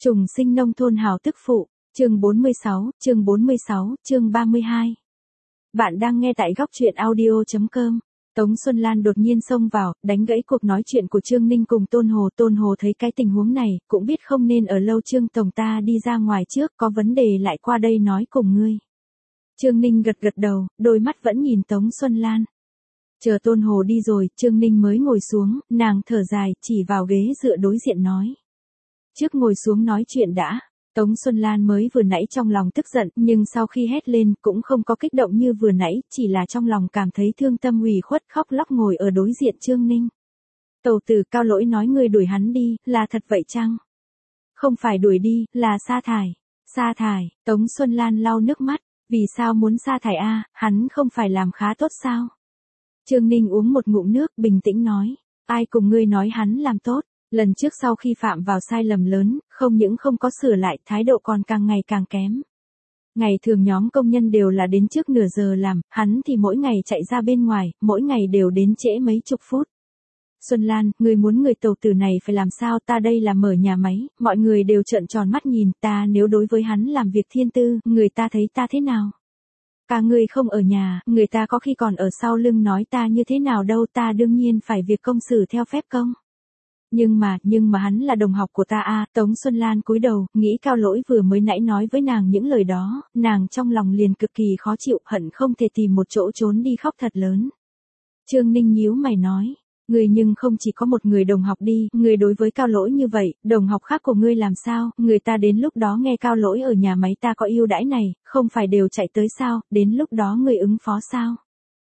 Trùng sinh nông thôn hào tức phụ, chương 46, chương 32. Bạn đang nghe tại góc truyện audio.com. Tống Xuân Lan đột nhiên xông vào, đánh gãy cuộc nói chuyện của Trương Ninh cùng Tôn Hồ. Tôn Hồ thấy cái tình huống này, cũng biết không nên ở lâu. Trương Tổng ta đi ra ngoài trước, có vấn đề lại qua đây nói cùng ngươi. Trương Ninh gật gật đầu, đôi mắt vẫn nhìn Tống Xuân Lan. Chờ Tôn Hồ đi rồi, Trương Ninh mới ngồi xuống, nàng thở dài, chỉ vào ghế dựa đối diện nói. Trước ngồi xuống nói chuyện đã. Tống Xuân Lan mới vừa nãy trong lòng tức giận, nhưng sau khi hét lên cũng không có kích động như vừa nãy, chỉ là trong lòng cảm thấy thương tâm ủy khuất khóc lóc ngồi ở đối diện Trương Ninh. Tẩu tử Cao Lỗi nói ngươi đuổi hắn đi, là thật vậy chăng? Không phải đuổi đi, là sa thải. Sa thải, Tống Xuân Lan lau nước mắt, vì sao muốn sa thải a? Hắn không phải làm khá tốt sao? Trương Ninh uống một ngụm nước bình tĩnh nói, ai cùng ngươi nói hắn làm tốt? Lần trước sau khi phạm vào sai lầm lớn, không những không có sửa lại, thái độ còn càng ngày càng kém. Ngày thường nhóm công nhân đều là đến trước nửa giờ làm, hắn thì mỗi ngày chạy ra bên ngoài, mỗi ngày đều đến trễ mấy chục phút. Xuân Lan, người muốn người tẩu tử này phải làm sao? Ta đây là mở nhà máy, mọi người đều trợn tròn mắt nhìn ta, nếu đối với hắn làm việc thiên tư, người ta thấy ta thế nào? Cả người không ở nhà, người ta có khi còn ở sau lưng nói ta như thế nào đâu, ta đương nhiên phải việc công xử theo phép công. Nhưng mà hắn là đồng học của ta a. Tống Xuân Lan cúi đầu, nghĩ Cao Lỗi vừa mới nãy nói với nàng những lời đó, nàng trong lòng liền cực kỳ khó chịu, hận không thể tìm một chỗ trốn đi khóc thật lớn. Trương Ninh nhíu mày nói, ngươi nhưng không chỉ có một người đồng học đi, ngươi đối với Cao Lỗi như vậy, đồng học khác của ngươi làm sao? Người ta đến lúc đó nghe Cao Lỗi ở nhà máy ta có ưu đãi này, không phải đều chạy tới sao? Đến lúc đó ngươi ứng phó sao?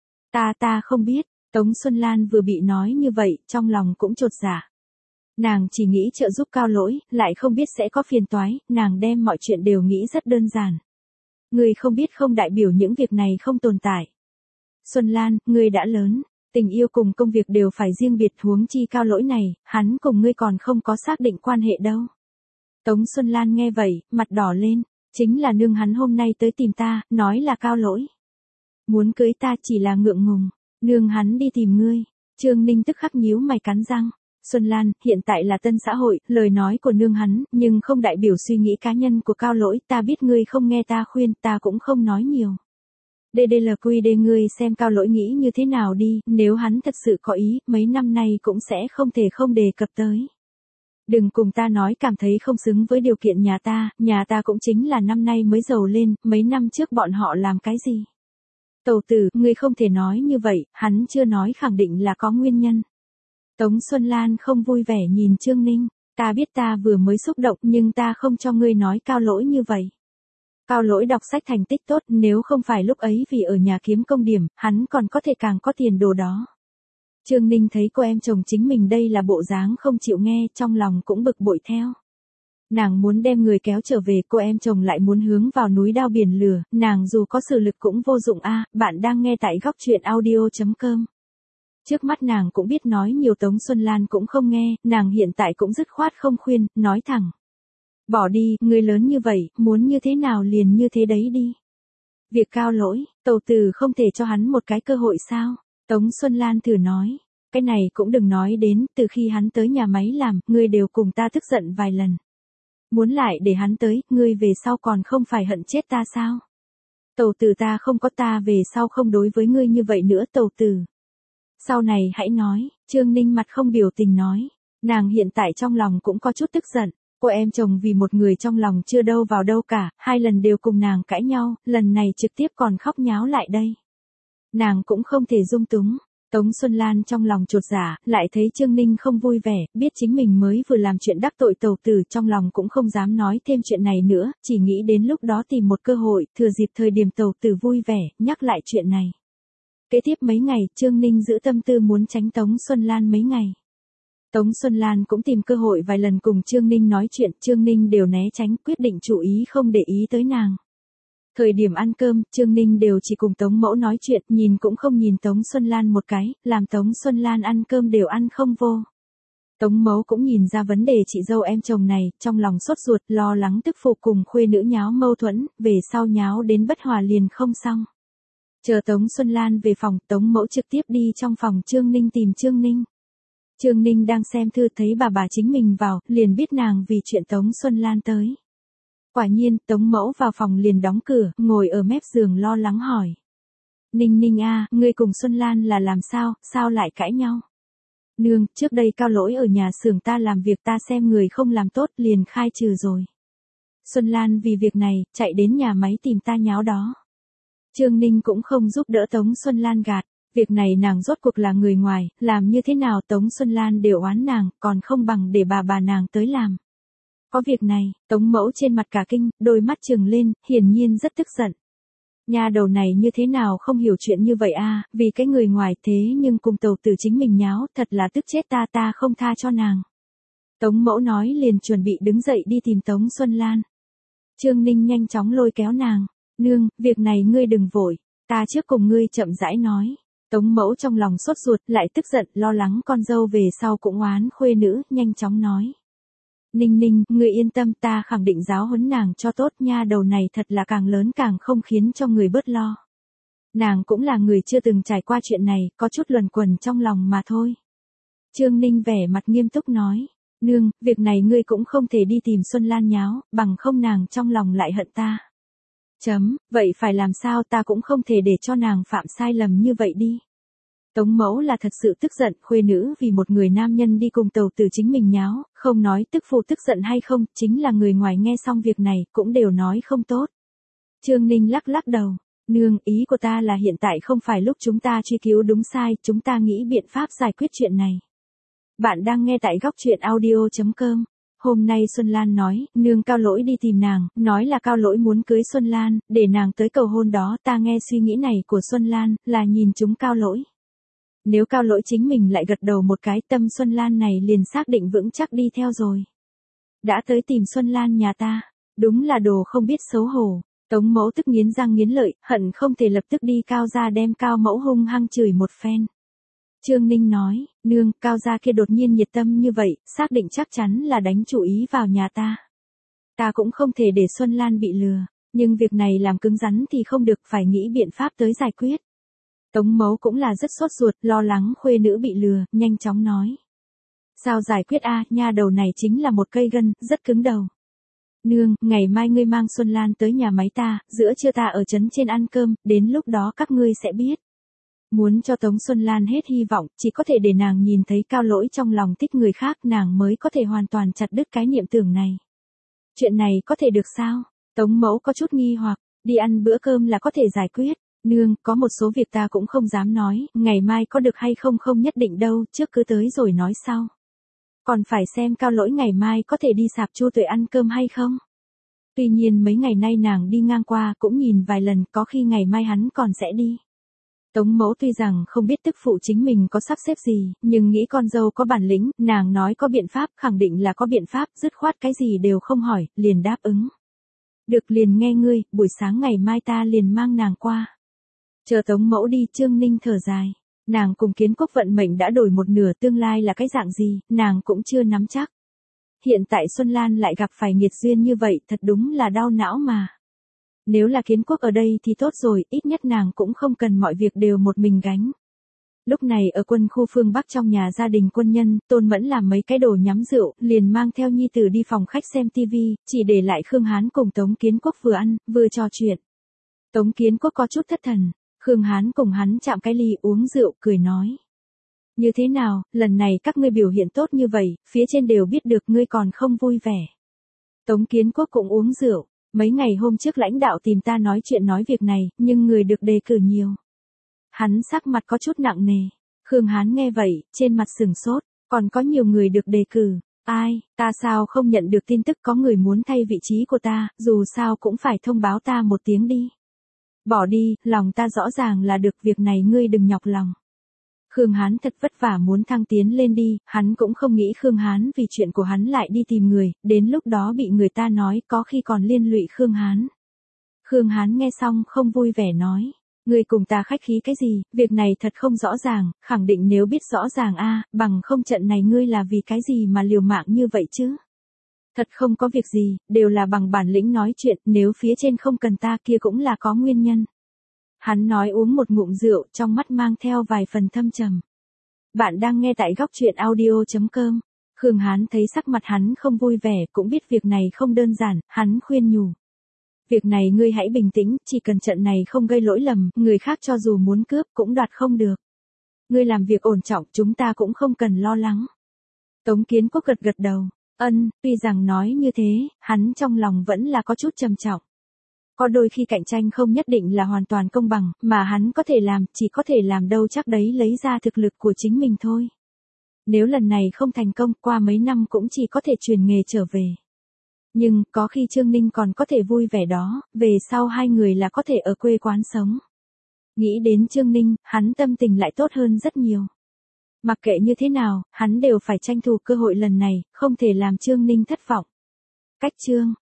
Ta không biết. Tống Xuân Lan vừa bị nói như vậy, trong lòng cũng chột dạ. Nàng chỉ nghĩ trợ giúp Cao Lỗi, lại không biết sẽ có phiền toái, nàng đem mọi chuyện đều nghĩ rất đơn giản. Ngươi không biết không đại biểu những việc này không tồn tại. Xuân Lan, ngươi đã lớn, tình yêu cùng công việc đều phải riêng biệt, huống chi Cao Lỗi này, hắn cùng ngươi còn không có xác định quan hệ đâu. Tống Xuân Lan nghe vậy, mặt đỏ lên, chính là nương hắn hôm nay tới tìm ta, nói là Cao Lỗi muốn cưới ta, chỉ là ngượng ngùng, nương hắn đi tìm ngươi. Trương Ninh tức khắc nhíu mày cắn răng. Xuân Lan, hiện tại là tân xã hội, lời nói của nương hắn, nhưng không đại biểu suy nghĩ cá nhân của Cao Lỗi, ta biết ngươi không nghe ta khuyên, ta cũng không nói nhiều. DDLQD ngươi xem Cao Lỗi nghĩ như thế nào đi, nếu hắn thật sự có ý, mấy năm nay cũng sẽ không thể không đề cập tới. Đừng cùng ta nói cảm thấy không xứng với điều kiện nhà ta cũng chính là năm nay mới giàu lên, mấy năm trước bọn họ làm cái gì? Tẩu tử, ngươi không thể nói như vậy, hắn chưa nói khẳng định là có nguyên nhân. Tống Xuân Lan không vui vẻ nhìn Trương Ninh, ta biết ta vừa mới xúc động nhưng ta không cho ngươi nói Cao Lỗi như vậy. Cao Lỗi đọc sách thành tích tốt, nếu không phải lúc ấy vì ở nhà kiếm công điểm, hắn còn có thể càng có tiền đồ đó. Trương Ninh thấy cô em chồng chính mình đây là bộ dáng không chịu nghe, trong lòng cũng bực bội theo. Nàng muốn đem người kéo trở về, cô em chồng lại muốn hướng vào núi đao biển lửa, nàng dù có sử lực cũng vô dụng a. Bạn đang nghe tại góc truyện audio.com. Trước mắt nàng cũng biết nói nhiều, Tống Xuân Lan cũng không nghe, nàng hiện tại cũng dứt khoát không khuyên, nói thẳng. Bỏ đi, người lớn như vậy, muốn như thế nào liền như thế đấy đi. Việc Cao Lỗi, tẩu tử không thể cho hắn một cái cơ hội sao? Tống Xuân Lan thử nói, cái này cũng đừng nói đến, từ khi hắn tới nhà máy làm, ngươi đều cùng ta tức giận vài lần. Muốn lại để hắn tới, ngươi về sau còn không phải hận chết ta sao? Tẩu tử ta không có, ta về sau không đối với ngươi như vậy nữa tẩu tử. Sau này hãy nói, Trương Ninh mặt không biểu tình nói, nàng hiện tại trong lòng cũng có chút tức giận, cô em chồng vì một người trong lòng chưa đâu vào đâu cả, 2 lần đều cùng nàng cãi nhau, lần này trực tiếp còn khóc nháo lại đây. Nàng cũng không thể dung túng. Tống Xuân Lan trong lòng chột dạ, lại thấy Trương Ninh không vui vẻ, biết chính mình mới vừa làm chuyện đắc tội tẩu tử, trong lòng cũng không dám nói thêm chuyện này nữa, chỉ nghĩ đến lúc đó tìm một cơ hội, thừa dịp thời điểm tẩu tử vui vẻ, nhắc lại chuyện này. Kế tiếp mấy ngày, Trương Ninh giữ tâm tư muốn tránh Tống Xuân Lan mấy ngày. Tống Xuân Lan cũng tìm cơ hội vài lần cùng Trương Ninh nói chuyện, Trương Ninh đều né tránh, quyết định chú ý không để ý tới nàng. Thời điểm ăn cơm, Trương Ninh đều chỉ cùng Tống Mẫu nói chuyện, nhìn cũng không nhìn Tống Xuân Lan một cái, làm Tống Xuân Lan ăn cơm đều ăn không vô. Tống Mẫu cũng nhìn ra vấn đề chị dâu em chồng này, trong lòng sốt ruột, lo lắng tức phụ cùng khuê nữ nháo mâu thuẫn, về sau nháo đến bất hòa liền không xong. Chờ Tống Xuân Lan về phòng, Tống Mẫu trực tiếp đi trong phòng Trương Ninh tìm Trương Ninh. Trương Ninh đang xem thư thấy bà chính mình vào, liền biết nàng vì chuyện Tống Xuân Lan tới. Quả nhiên, Tống Mẫu vào phòng liền đóng cửa, ngồi ở mép giường lo lắng hỏi. Ninh Ninh a, ngươi cùng Xuân Lan là làm sao lại cãi nhau? Nương, trước đây Cao Lỗi ở nhà xưởng ta làm việc ta xem người không làm tốt liền khai trừ rồi. Xuân Lan vì việc này, chạy đến nhà máy tìm ta nháo đó. Trương Ninh cũng không giúp đỡ Tống Xuân Lan gạt. Việc này nàng rốt cuộc là người ngoài, làm như thế nào Tống Xuân Lan đều oán nàng, còn không bằng để bà nàng tới làm. Có việc này, Tống Mẫu trên mặt cả kinh, đôi mắt trừng lên, hiển nhiên rất tức giận. Nhà đầu này như thế nào không hiểu chuyện như vậy a, vì cái người ngoài thế nhưng cùng Tàu Tử chính mình nháo, thật là tức chết ta không tha cho nàng. Tống Mẫu nói liền chuẩn bị đứng dậy đi tìm Tống Xuân Lan. Trương Ninh nhanh chóng lôi kéo nàng, nương, việc này ngươi đừng vội, ta trước cùng ngươi chậm rãi nói. Tống Mẫu trong lòng sốt ruột, lại tức giận, lo lắng con dâu về sau cũng oán khuê nữ, nhanh chóng nói. Ninh Ninh, ngươi yên tâm, ta khẳng định giáo huấn nàng cho tốt nha, đầu này thật là càng lớn càng không khiến cho người bớt lo. Nàng cũng là người chưa từng trải qua chuyện này, có chút luẩn quẩn trong lòng mà thôi. Trương Ninh vẻ mặt nghiêm túc nói, nương, việc này ngươi cũng không thể đi tìm Xuân Lan nháo, bằng không nàng trong lòng lại hận ta. Vậy phải làm sao, ta cũng không thể để cho nàng phạm sai lầm như vậy đi. Tống Mẫu là thật sự tức giận, khuê nữ vì một người nam nhân đi cùng Tàu Tử chính mình nháo, không nói tức phụ tức giận hay không, chính là người ngoài nghe xong việc này, cũng đều nói không tốt. Trương Ninh lắc đầu, nương, ý của ta là hiện tại không phải lúc chúng ta truy cứu đúng sai, chúng ta nghĩ biện pháp giải quyết chuyện này. Bạn đang nghe tại góc truyện audio.com. Hôm nay Xuân Lan nói, nương Cao Lỗi đi tìm nàng, nói là Cao Lỗi muốn cưới Xuân Lan, để nàng tới cầu hôn đó, ta nghe suy nghĩ này của Xuân Lan, là nhìn chúng Cao Lỗi. Nếu Cao Lỗi chính mình lại gật đầu một cái, tâm Xuân Lan này liền xác định vững chắc đi theo rồi. Đã tới tìm Xuân Lan nhà ta, đúng là đồ không biết xấu hổ. Tống Mẫu tức nghiến răng nghiến lợi, hận không thể lập tức đi Cao gia đem Cao Mẫu hung hăng chửi một phen. Trương Ninh nói, nương, Cao gia kia đột nhiên nhiệt tâm như vậy, xác định chắc chắn là đánh chủ ý vào nhà ta. Ta cũng không thể để Xuân Lan bị lừa, nhưng việc này làm cứng rắn thì không được, phải nghĩ biện pháp tới giải quyết. Tống Mẫu cũng là rất sốt ruột, lo lắng khuê nữ bị lừa, nhanh chóng nói. Sao giải quyết a, nha đầu này chính là một cây gân, rất cứng đầu. Nương, ngày mai ngươi mang Xuân Lan tới nhà máy ta, giữa trưa ta ở trấn trên ăn cơm, đến lúc đó các ngươi sẽ biết. Muốn cho Tống Xuân Lan hết hy vọng, chỉ có thể để nàng nhìn thấy Cao Lỗi trong lòng thích người khác, nàng mới có thể hoàn toàn chặt đứt cái niệm tưởng này. Chuyện này có thể được sao? Tống Mẫu có chút nghi hoặc, đi ăn bữa cơm là có thể giải quyết. Nương, có một số việc ta cũng không dám nói, ngày mai có được hay không không nhất định đâu, trước cứ tới rồi nói sau. Còn phải xem Cao Lỗi ngày mai có thể đi sạp Chu Tuệ ăn cơm hay không. Tuy nhiên mấy ngày nay nàng đi ngang qua cũng nhìn vài lần, có khi ngày mai hắn còn sẽ đi. Tống Mẫu tuy rằng không biết tức phụ chính mình có sắp xếp gì, nhưng nghĩ con dâu có bản lĩnh, nàng nói có biện pháp, khẳng định là có biện pháp, dứt khoát cái gì đều không hỏi, liền đáp ứng. Được, liền nghe ngươi, buổi sáng ngày mai ta liền mang nàng qua. Chờ Tống Mẫu đi, Trương Ninh thở dài. Nàng cùng Kiến Quốc vận mệnh đã đổi một nửa, tương lai là cái dạng gì, nàng cũng chưa nắm chắc. Hiện tại Xuân Lan lại gặp phải nghiệt duyên như vậy, thật đúng là đau não mà. Nếu là Kiến Quốc ở đây thì tốt rồi, ít nhất nàng cũng không cần mọi việc đều một mình gánh. Lúc này ở quân khu phương Bắc trong nhà gia đình quân nhân, Tôn Mẫn làm mấy cái đồ nhắm rượu, liền mang theo nhi tử đi phòng khách xem tivi, chỉ để lại Khương Hán cùng Tống Kiến Quốc vừa ăn, vừa trò chuyện. Tống Kiến Quốc có chút thất thần, Khương Hán cùng hắn chạm cái ly uống rượu, cười nói. Như thế nào, lần này các ngươi biểu hiện tốt như vậy, phía trên đều biết được ngươi còn không vui vẻ. Tống Kiến Quốc cũng uống rượu, mấy ngày hôm trước lãnh đạo tìm ta nói chuyện nói việc này, nhưng người được đề cử nhiều. Hắn sắc mặt có chút nặng nề. Khương Hán nghe vậy, trên mặt sừng sốt, còn có nhiều người được đề cử. Ai, ta sao không nhận được tin tức có người muốn thay vị trí của ta, dù sao cũng phải thông báo ta một tiếng đi. Bỏ đi, lòng ta rõ ràng là được, việc này ngươi đừng nhọc lòng. Khương Hán thật vất vả muốn thăng tiến lên đi, hắn cũng không nghĩ Khương Hán vì chuyện của hắn lại đi tìm người, đến lúc đó bị người ta nói có khi còn liên lụy Khương Hán. Khương Hán nghe xong không vui vẻ nói, ngươi cùng ta khách khí cái gì, việc này thật không rõ ràng, khẳng định nếu biết rõ ràng a, bằng không trận này ngươi là vì cái gì mà liều mạng như vậy chứ. Thật không có việc gì, đều là bằng bản lĩnh nói chuyện, nếu phía trên không cần ta kia cũng là có nguyên nhân. Hắn nói uống một ngụm rượu, trong mắt mang theo vài phần thâm trầm. Bạn đang nghe tại góc truyện audio.com. Khương Hán thấy sắc mặt hắn không vui vẻ, cũng biết việc này không đơn giản, hắn khuyên nhủ. Việc này ngươi hãy bình tĩnh, chỉ cần trận này không gây lỗi lầm, người khác cho dù muốn cướp cũng đoạt không được. Ngươi làm việc ổn trọng, chúng ta cũng không cần lo lắng. Tống Kiến Quốc gật gật đầu. Tuy rằng nói như thế, hắn trong lòng vẫn là có chút trầm trọng. Có đôi khi cạnh tranh không nhất định là hoàn toàn công bằng, mà hắn có thể làm, chỉ có thể làm đâu chắc đấy lấy ra thực lực của chính mình thôi. Nếu lần này không thành công, qua mấy năm cũng chỉ có thể chuyển nghề trở về. Nhưng, có khi Trương Ninh còn có thể vui vẻ đó, về sau hai người là có thể ở quê quán sống. Nghĩ đến Trương Ninh, hắn tâm tình lại tốt hơn rất nhiều. Mặc kệ như thế nào, hắn đều phải tranh thủ cơ hội lần này, không thể làm Trương Ninh thất vọng. Cách chương